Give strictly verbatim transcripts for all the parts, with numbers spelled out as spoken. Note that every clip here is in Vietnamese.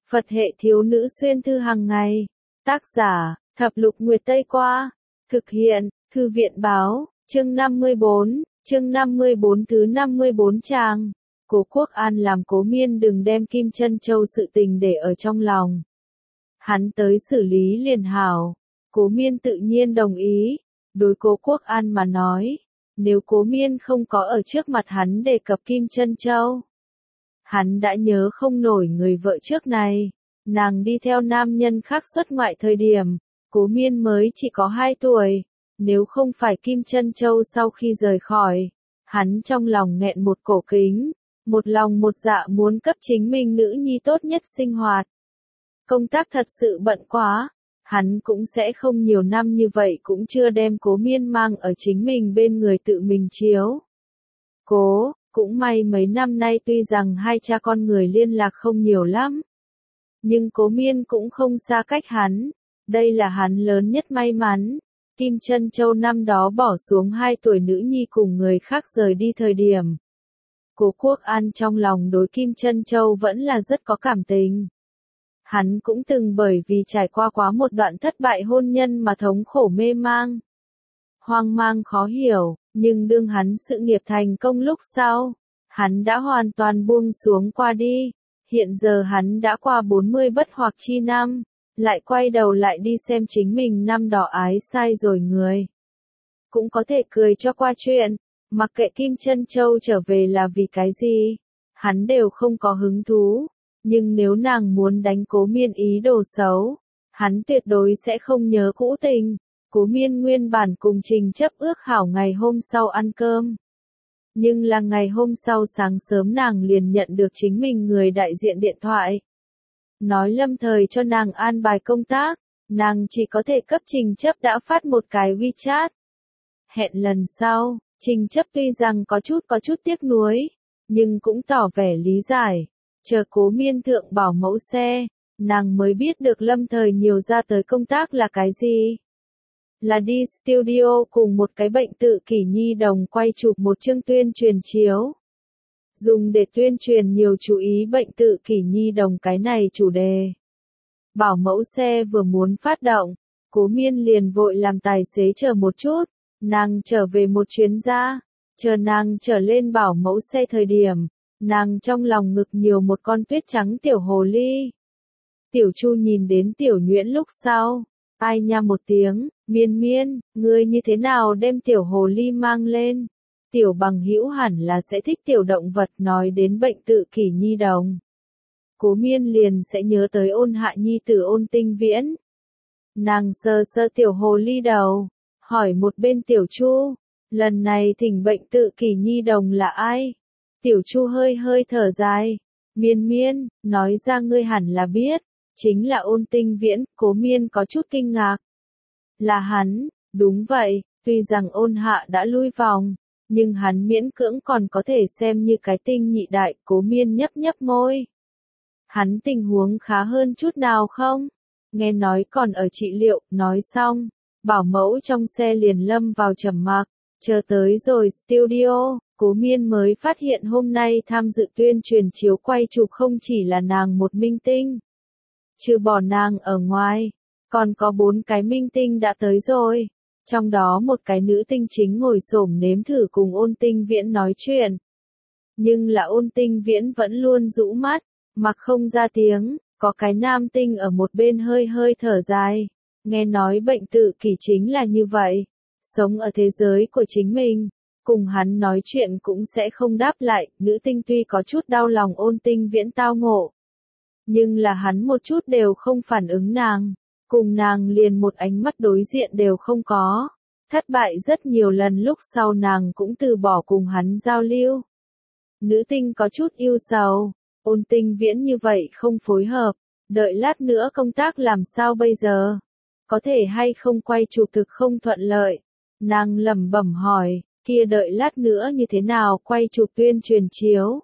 Phật hệ thiếu nữ xuyên thư hàng ngày. Tác giả, Thập lục Nguyệt Tây Qua. Thực hiện, Thư viện Báo, chương năm mươi bốn, chương năm mươi bốn thứ năm mươi bốn trang. Cố Quốc An làm Cố Miên đừng đem Kim Chân Châu sự tình để ở trong lòng. Hắn tới xử lý liền hảo. Cố Miên tự nhiên đồng ý. Đối Cố Quốc An mà nói, nếu Cố Miên không có ở trước mặt hắn đề cập Kim Chân Châu, hắn đã nhớ không nổi người vợ trước này. Nàng đi theo nam nhân khác xuất ngoại thời điểm, Cố Miên mới chỉ có hai tuổi. Nếu không phải Kim Chân Châu sau khi rời khỏi, hắn trong lòng nghẹn một cổ kính, một lòng một dạ muốn cấp chính mình nữ nhi tốt nhất sinh hoạt. Công tác thật sự bận quá, hắn cũng sẽ không nhiều năm như vậy cũng chưa đem Cố Miên mang ở chính mình bên người tự mình chiếu. Cố, cũng may mấy năm nay tuy rằng hai cha con người liên lạc không nhiều lắm, nhưng Cố Miên cũng không xa cách hắn, đây là hắn lớn nhất may mắn. Kim Chân Châu năm đó bỏ xuống hai tuổi nữ nhi cùng người khác rời đi thời điểm, Cố Quốc An trong lòng đối Kim Chân Châu vẫn là rất có cảm tình. Hắn cũng từng bởi vì trải qua quá một đoạn thất bại hôn nhân mà thống khổ mê mang, hoang mang khó hiểu, nhưng đương hắn sự nghiệp thành công lúc sau, hắn đã hoàn toàn buông xuống qua đi. Hiện giờ hắn đã qua bốn mươi bất hoặc chi năm, lại quay đầu lại đi xem chính mình năm đó ái sai rồi người. Cũng có thể cười cho qua chuyện, mặc kệ Kim Chân Châu trở về là vì cái gì, hắn đều không có hứng thú. Nhưng nếu nàng muốn đánh Cố Miên ý đồ xấu, hắn tuyệt đối sẽ không nhớ cũ tình. Cố Miên nguyên bản cùng Trình Chấp ước hảo ngày hôm sau ăn cơm. Nhưng là ngày hôm sau sáng sớm nàng liền nhận được chính mình người đại diện điện thoại. Nói lâm thời cho nàng an bài công tác, nàng chỉ có thể cấp Trình Chấp đã phát một cái WeChat. Hẹn lần sau, Trình Chấp tuy rằng có chút có chút tiếc nuối, nhưng cũng tỏ vẻ lý giải. Chờ Cố Miên thượng bảo mẫu xe, nàng mới biết được lâm thời nhiều ra tới công tác là cái gì. Là đi studio cùng một cái bệnh tự kỷ nhi đồng quay chụp một chương tuyên truyền chiếu. Dùng để tuyên truyền nhiều chú ý bệnh tự kỷ nhi đồng cái này chủ đề. Bảo mẫu xe vừa muốn phát động, Cố Miên liền vội làm tài xế chờ một chút, nàng trở về một chuyến ra, chờ nàng trở lên bảo mẫu xe thời điểm, nàng trong lòng ngực nhiều một con tuyết trắng tiểu hồ ly. Tiểu Chu nhìn đến Tiểu Nhuyễn lúc sau, ai nha một tiếng, Miên Miên, ngươi như thế nào đem tiểu hồ ly mang lên? Tiểu bằng hữu hẳn là sẽ thích tiểu động vật. Nói đến bệnh tự kỷ nhi đồng, Cố Miên liền sẽ nhớ tới Ôn Hạ nhi tử Ôn Tinh Viễn. Nàng sờ sờ tiểu hồ ly đầu, hỏi một bên Tiểu Chu, lần này thỉnh bệnh tự kỷ nhi đồng là ai? Tiểu Chu hơi hơi thở dài, Miên Miên, nói ra ngươi hẳn là biết, chính là Ôn Tinh Viễn. Cố Miên có chút kinh ngạc. Là hắn, đúng vậy, tuy rằng Ôn Hạ đã lui vòng, nhưng hắn miễn cưỡng còn có thể xem như cái tinh nhị đại. Cố Miên nhấp nhấp môi. Hắn tình huống khá hơn chút nào không? Nghe nói còn ở trị liệu. Nói xong, bảo mẫu trong xe liền lâm vào trầm mặc, chờ tới rồi studio, Cố Miên mới phát hiện hôm nay tham dự tuyên truyền chiếu quay chụp không chỉ là nàng một minh tinh. Trừ bỏ nàng ở ngoài, còn có bốn cái minh tinh đã tới rồi. Trong đó một cái nữ tinh chính ngồi xổm nếm thử cùng Ôn Tinh Viễn nói chuyện. Nhưng là Ôn Tinh Viễn vẫn luôn rũ mắt, mặc không ra tiếng. Có cái nam tinh ở một bên hơi hơi thở dài. Nghe nói bệnh tự kỷ chính là như vậy. Sống ở thế giới của chính mình, cùng hắn nói chuyện cũng sẽ không đáp lại. Nữ tinh tuy có chút đau lòng Ôn Tinh Viễn tao ngộ, nhưng là hắn một chút đều không phản ứng nàng. Cùng nàng liền một ánh mắt đối diện đều không có. Thất bại rất nhiều lần lúc sau nàng cũng từ bỏ cùng hắn giao lưu. Nữ tinh có chút yêu sầu. Ôn Tinh Viễn như vậy không phối hợp. Đợi lát nữa công tác làm sao bây giờ? Có thể hay không quay chụp thực không thuận lợi? Nàng lẩm bẩm hỏi, kia đợi lát nữa như thế nào quay chụp tuyên truyền chiếu?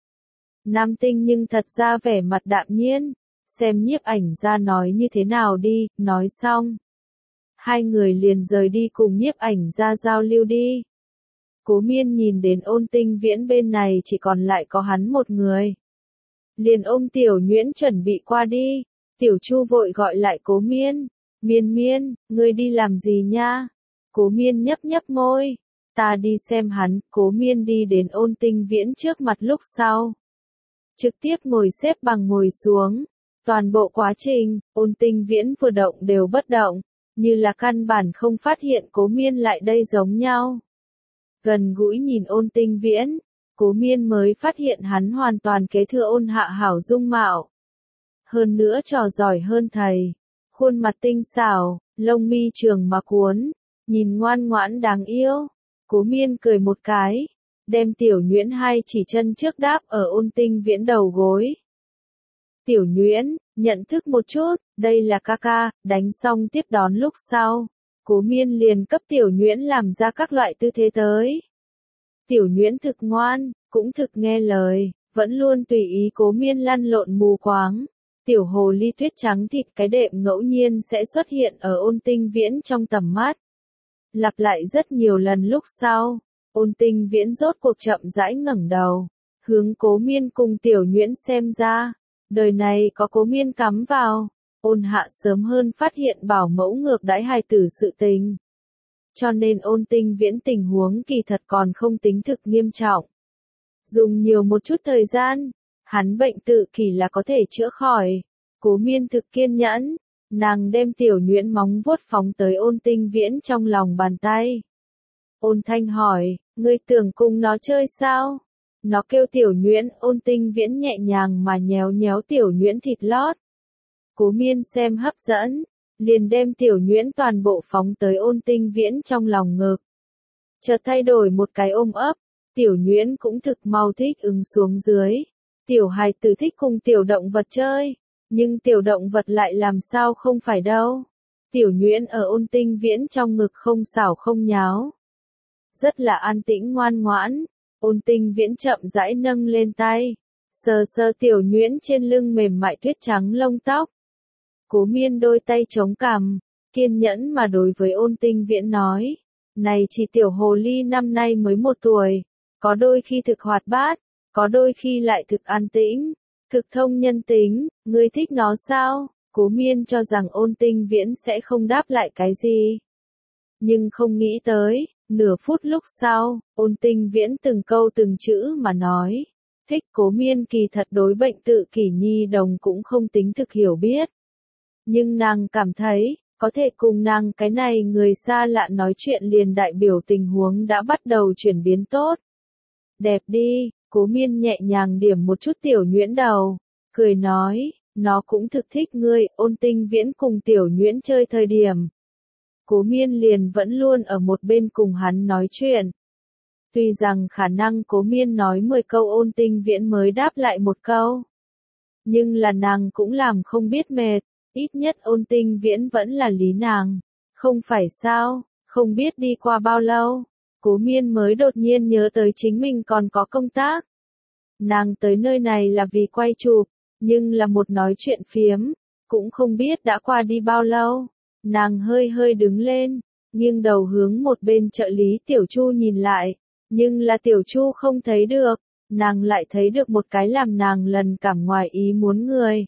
Nam tinh nhưng thật ra vẻ mặt đạm nhiên. Xem nhiếp ảnh ra nói như thế nào đi. Nói xong, hai người liền rời đi cùng nhiếp ảnh ra giao lưu đi. Cố Miên nhìn đến Ôn Tinh Viễn bên này chỉ còn lại có hắn một người. liền ôm Tiểu Nhuyễn chuẩn bị qua đi. Tiểu Chu vội gọi lại Cố Miên. Miên Miên, ngươi đi làm gì nha? Cố Miên nhấp nhấp môi. Ta đi xem hắn. Cố Miên đi đến Ôn Tinh Viễn trước mặt lúc sau. Trực tiếp ngồi xếp bằng ngồi xuống. Toàn bộ quá trình, Ôn Tinh Viễn vừa động đều bất động, như là căn bản không phát hiện Cố Miên lại đây giống nhau. Gần gũi nhìn Ôn Tinh Viễn, Cố Miên mới phát hiện hắn hoàn toàn kế thừa Ôn Hạ hảo dung mạo. Hơn nữa trò giỏi hơn thầy, khuôn mặt tinh xảo, lông mi trường mà cuốn, nhìn ngoan ngoãn đáng yêu. Cố Miên cười một cái, đem Tiểu Nhuyễn hai chỉ chân trước đáp ở Ôn Tinh Viễn đầu gối. Tiểu Nhuyễn, nhận thức một chút, đây là ca ca. Đánh xong tiếp đón lúc sau, Cố Miên liền cấp Tiểu Nhuyễn làm ra các loại tư thế tới. Tiểu Nhuyễn thực ngoan, cũng thực nghe lời, vẫn luôn tùy ý Cố Miên lăn lộn mù quáng. Tiểu hồ ly tuyết trắng thịt cái đệm ngẫu nhiên sẽ xuất hiện ở Ôn Tinh Viễn trong tầm mắt. Lặp lại rất nhiều lần lúc sau, Ôn Tinh Viễn rốt cuộc chậm rãi ngẩng đầu, hướng Cố Miên cùng Tiểu Nhuyễn xem ra. Đời này có Cố Miên cắm vào, Ôn Hạ sớm hơn phát hiện bảo mẫu ngược đãi hài tử sự tình. Cho nên Ôn Tinh Viễn tình huống kỳ thật còn không tính thực nghiêm trọng. Dùng nhiều một chút thời gian, hắn bệnh tự kỷ là có thể chữa khỏi. Cố Miên thực kiên nhẫn, nàng đem Tiểu Nhuyễn móng vuốt phóng tới Ôn Tinh Viễn trong lòng bàn tay. Ôn Thanh hỏi, ngươi tưởng cùng nó chơi sao? Nó kêu Tiểu Nhuyễn. Ôn Tinh Viễn nhẹ nhàng mà nhéo nhéo Tiểu Nhuyễn thịt lót. Cố Miên xem hấp dẫn, liền đem Tiểu Nhuyễn toàn bộ phóng tới Ôn Tinh Viễn trong lòng ngực. Chợt thay đổi một cái ôm ấp, Tiểu Nhuyễn cũng thực mau thích ứng xuống dưới. Tiểu hài tử thích cùng tiểu động vật chơi, nhưng tiểu động vật lại làm sao không phải đâu. Tiểu Nhuyễn ở Ôn Tinh Viễn trong ngực không xảo không nháo. Rất là an tĩnh ngoan ngoãn. Ôn Tinh Viễn chậm rãi nâng lên tay, sờ sờ Tiểu Nhuyễn trên lưng mềm mại tuyết trắng lông tóc. Cố Miên đôi tay chống cằm, kiên nhẫn mà đối với Ôn Tinh Viễn nói, này chỉ tiểu hồ ly năm nay mới một tuổi, có đôi khi thực hoạt bát, có đôi khi lại thực an tĩnh, thực thông nhân tính, ngươi thích nó sao? Cố Miên cho rằng Ôn Tinh Viễn sẽ không đáp lại cái gì. Nhưng không nghĩ tới, nửa phút lúc sau, Ôn Tinh Viễn từng câu từng chữ mà nói. Thích. Cố Miên kỳ thật đối bệnh tự kỷ nhi đồng cũng không tính thực hiểu biết. Nhưng nàng cảm thấy, có thể cùng nàng cái này người xa lạ nói chuyện liền đại biểu tình huống đã bắt đầu chuyển biến tốt. Đẹp đi. Cố Miên nhẹ nhàng điểm một chút Tiểu Nhuyễn đầu, cười nói, nó cũng thực thích ngươi. Ôn Tinh Viễn cùng Tiểu Nhuyễn chơi thời điểm, Cố Miên liền vẫn luôn ở một bên cùng hắn nói chuyện. Tuy rằng khả năng Cố Miên nói mười câu Ôn Tinh Viễn mới đáp lại một câu, nhưng là nàng cũng làm không biết mệt, ít nhất Ôn Tinh Viễn vẫn là lý nàng, không phải sao? Không biết đi qua bao lâu, Cố Miên mới đột nhiên nhớ tới chính mình còn có công tác. Nàng tới nơi này là vì quay chụp, nhưng là một nói chuyện phiếm, cũng không biết đã qua đi bao lâu. Nàng hơi hơi đứng lên, nghiêng đầu hướng một bên trợ lý Tiểu Chu nhìn lại, nhưng là Tiểu Chu không thấy được, nàng lại thấy được một cái làm nàng lần cảm ngoài ý muốn người.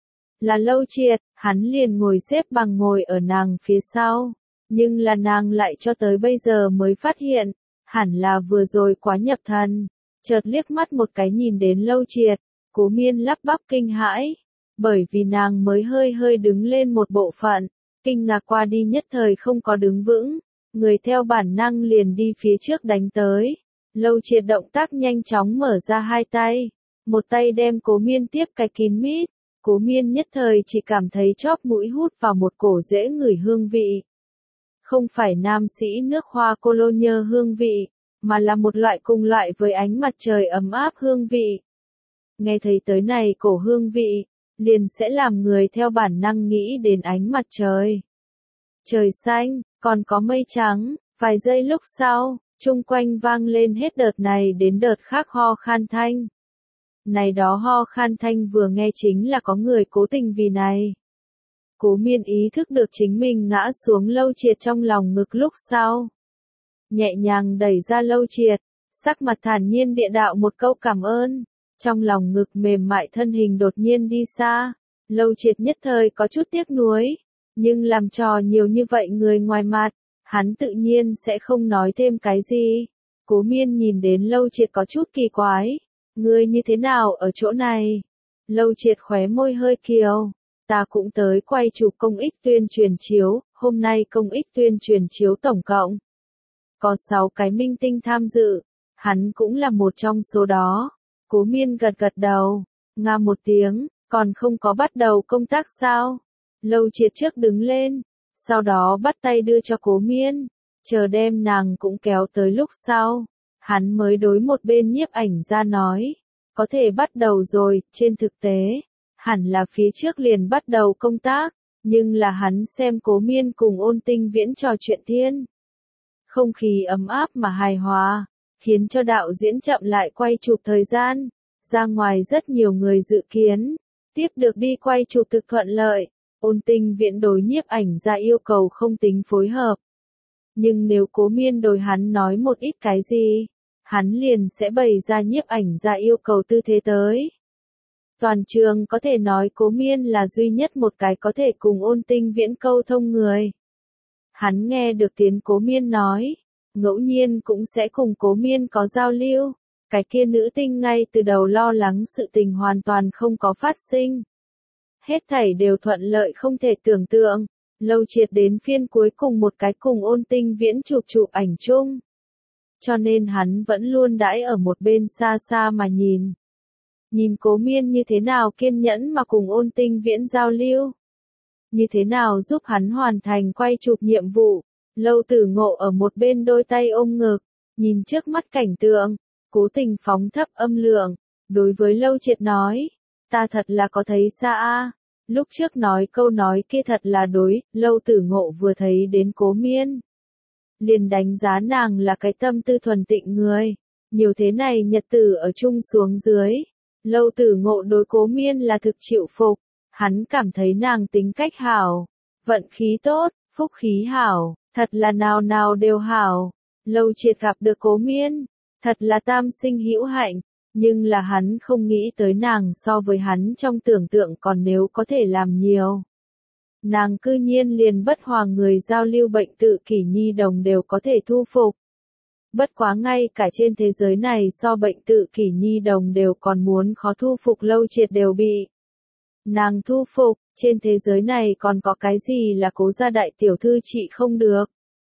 Là Lâu Triệt, hắn liền ngồi xếp bằng ngồi ở nàng phía sau, nhưng là nàng lại cho tới bây giờ mới phát hiện, hẳn là vừa rồi quá nhập thần, chợt liếc mắt một cái nhìn đến Lâu Triệt, Cố Miên lắp bắp kinh hãi, bởi vì nàng mới hơi hơi đứng lên một bộ phận. Kinh ngạc qua đi nhất thời không có đứng vững, người theo bản năng liền đi phía trước đánh tới. Lâu Triệt động tác nhanh chóng mở ra hai tay, một tay đem Cố Miên tiếp cái kín mít. Cố Miên nhất thời chỉ cảm thấy chóp mũi hút vào một cổ dễ ngửi hương vị. Không phải nam sĩ nước hoa cologne hương vị, mà là một loại cùng loại với ánh mặt trời ấm áp hương vị. Nghe thấy tới này cổ hương vị, liền sẽ làm người theo bản năng nghĩ đến ánh mặt trời. Trời xanh, còn có mây trắng. Vài giây lúc sau, chung quanh vang lên hết đợt này đến đợt khác ho khan thanh. Này đó ho khan thanh vừa nghe chính là có người cố tình vì này. Cố Miên ý thức được chính mình ngã xuống Lâu Triệt trong lòng ngực lúc sau. Nhẹ nhàng đẩy ra Lâu Triệt, sắc mặt thản nhiên địa đạo một câu cảm ơn. Trong lòng ngực mềm mại thân hình đột nhiên đi xa, Lâu Triệt nhất thời có chút tiếc nuối, nhưng làm trò nhiều như vậy người ngoài mặt, hắn tự nhiên sẽ không nói thêm cái gì. Cố Miên nhìn đến Lâu Triệt có chút kỳ quái, ngươi như thế nào ở chỗ này? Lâu Triệt khóe môi hơi kiều, ta cũng tới quay chụp công ích tuyên truyền chiếu, hôm nay công ích tuyên truyền chiếu tổng cộng có sáu cái minh tinh tham dự, hắn cũng là một trong số đó. Cố Miên gật gật đầu, nga một tiếng, còn không có bắt đầu công tác sao? Lâu Triệt trước đứng lên, sau đó bắt tay đưa cho Cố Miên, chờ đem nàng cũng kéo tới lúc sau. Hắn mới đối một bên nhiếp ảnh ra nói, có thể bắt đầu rồi, trên thực tế, hẳn là phía trước liền bắt đầu công tác, nhưng là hắn xem Cố Miên cùng Ôn Tinh Viễn trò chuyện thiên. Không khí ấm áp mà hài hòa, khiến cho đạo diễn chậm lại quay chụp thời gian, ra ngoài rất nhiều người dự kiến, tiếp được đi quay chụp thực thuận lợi. Ôn Tinh Viễn đối nhiếp ảnh ra yêu cầu không tính phối hợp. Nhưng nếu Cố Miên đối hắn nói một ít cái gì, hắn liền sẽ bày ra nhiếp ảnh ra yêu cầu tư thế tới. Toàn trường có thể nói Cố Miên là duy nhất một cái có thể cùng Ôn Tinh Viễn câu thông người. Hắn nghe được tiếng Cố Miên nói, ngẫu nhiên cũng sẽ cùng Cố Miên có giao lưu. Cái kia nữ tinh ngay từ đầu lo lắng sự tình hoàn toàn không có phát sinh. Hết thảy đều thuận lợi không thể tưởng tượng. Lâu Triệt đến phiên cuối cùng một cái cùng Ôn Tinh Viễn chụp chụp ảnh chung. Cho nên hắn vẫn luôn đãi ở một bên xa xa mà nhìn. Nhìn Cố Miên như thế nào kiên nhẫn mà cùng Ôn Tinh Viễn giao lưu. Như thế nào giúp hắn hoàn thành quay chụp nhiệm vụ. Lâu Tử Ngộ ở một bên đôi tay ôm ngực, nhìn trước mắt cảnh tượng, cố tình phóng thấp âm lượng, đối với Lâu Triệt nói, ta thật là có thấy xa a. Lúc trước nói câu nói kia thật là đối, Lâu Tử Ngộ vừa thấy đến Cố Miên, liền đánh giá nàng là cái tâm tư thuần tịnh người, nhiều thế này nhật tử ở chung xuống dưới, Lâu Tử Ngộ đối Cố Miên là thực chịu phục, hắn cảm thấy nàng tính cách hảo, vận khí tốt, phúc khí hảo, thật là nào nào đều hảo. Lâu Triệt gặp được Cố Miên, thật là tam sinh hữu hạnh, nhưng là hắn không nghĩ tới nàng so với hắn trong tưởng tượng còn nếu có thể làm nhiều. Nàng cư nhiên liền bất hòa người giao lưu bệnh tự kỷ nhi đồng đều có thể thu phục. Bất quá ngay cả trên thế giới này so bệnh tự kỷ nhi đồng đều còn muốn khó thu phục Lâu Triệt đều bị nàng thu phục, trên thế giới này còn có cái gì là Cố gia đại tiểu thư trị không được.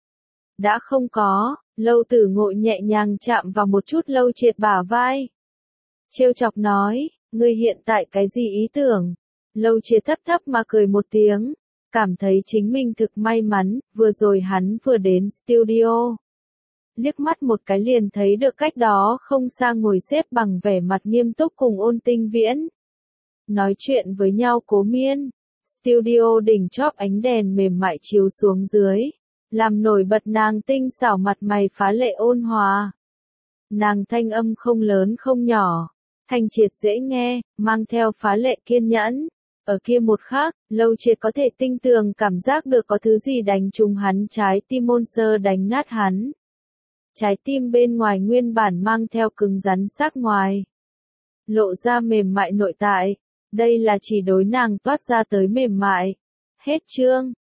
Đã không có, Lâu Tử Ngộ nhẹ nhàng chạm vào một chút Lâu Triệt bả vai. Trêu chọc nói, ngươi hiện tại cái gì ý tưởng? Lâu Triệt thấp thấp mà cười một tiếng, cảm thấy chính mình thực may mắn, vừa rồi hắn vừa đến studio. Liếc mắt một cái liền thấy được cách đó không xa ngồi xếp bằng vẻ mặt nghiêm túc cùng Ôn Tinh Viễn. Nói chuyện với nhau Cố Miên, studio đỉnh chóp ánh đèn mềm mại chiếu xuống dưới, làm nổi bật nàng tinh xảo mặt mày phá lệ ôn hòa. Nàng thanh âm không lớn không nhỏ, thanh triệt dễ nghe, mang theo phá lệ kiên nhẫn. Ở kia một khắc, Lâu Triệt có thể tinh tường cảm giác được có thứ gì đánh trúng hắn trái tim môn sơ đánh nát hắn. Trái tim bên ngoài nguyên bản mang theo cứng rắn sắc ngoài, lộ ra mềm mại nội tại, đây là chỉ đối nàng toát ra tới mềm mại. Hết chương.